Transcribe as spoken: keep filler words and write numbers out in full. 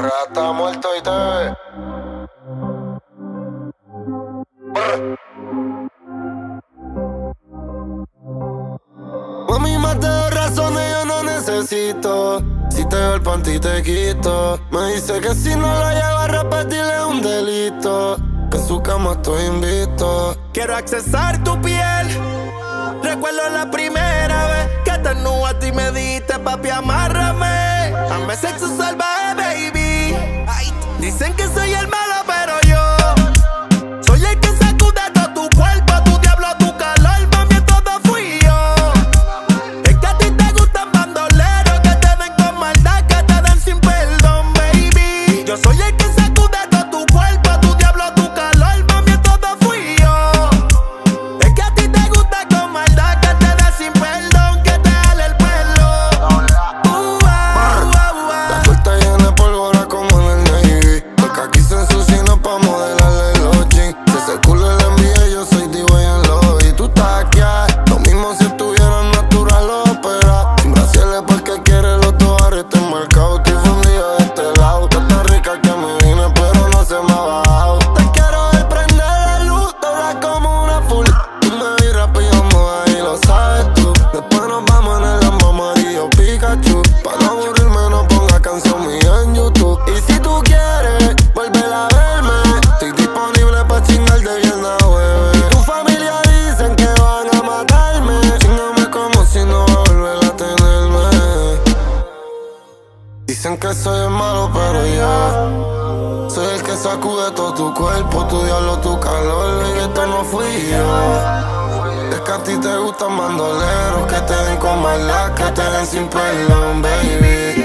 Rata muerto y te mami, más de dos razones yo no necesito. Si te veo el panty te quito. Me dice que si no lo llego a repetir es un delito. Que en su cama estoy invito. Quiero accesar tu piel. Recuerdo la primera vez que te nudaste y me diste, papi, amárrame. Dame sexo salvaje, baby. Ay, dicen que soy el malo, pero yo soy el que sacude todo tu cuerpo, tu diablo, tu calor, mami, todo fui yo. Es que a ti te gustan bandoleros que te den con maldad, que te den sin perdón, baby. Yo soy el que sacude todo tu cuerpo, tu diablo, tu calor, mami, todo fui yo. Es que a ti te gusta con maldad, que te den sin perdón, que te jale el pelo. Uh, uh, uh, uh, uh. La puerta llena de pólvora como en el Navy. Porque aquí se ensucian pa' modelarle los jeans. Si ese culo le envía, yo soy diva y en lo. Y tú estás aquí, lo mismo si estuviera natural o opera. Sin brasiles porque quiere los dos arrestes marcados. Estoy fundido de este lado. Tú estás rica que me vine, pero no se me ha bajado. Te quiero ver prender la luz, toda como una full. Tú me vi rápido, moda y lo sabes tú. Después nos vamos en el Lambo amarillo Pikachu. Pa' no aburrirme, no ponga canción mía en YouTube. Y si tú quieres volver a verme, estoy disponible pa' chingar de viernes a jueves. Y tu familia dicen que van a matarme. Chingame como si no va a volver a tenerme. Dicen que soy el malo, pero yo soy el que sacude todo tu cuerpo, tu diablo, tu calor. Y esto no fui yo. Es que a ti te gustan bandoleros que te den con maldad, que te den sin perdón, baby.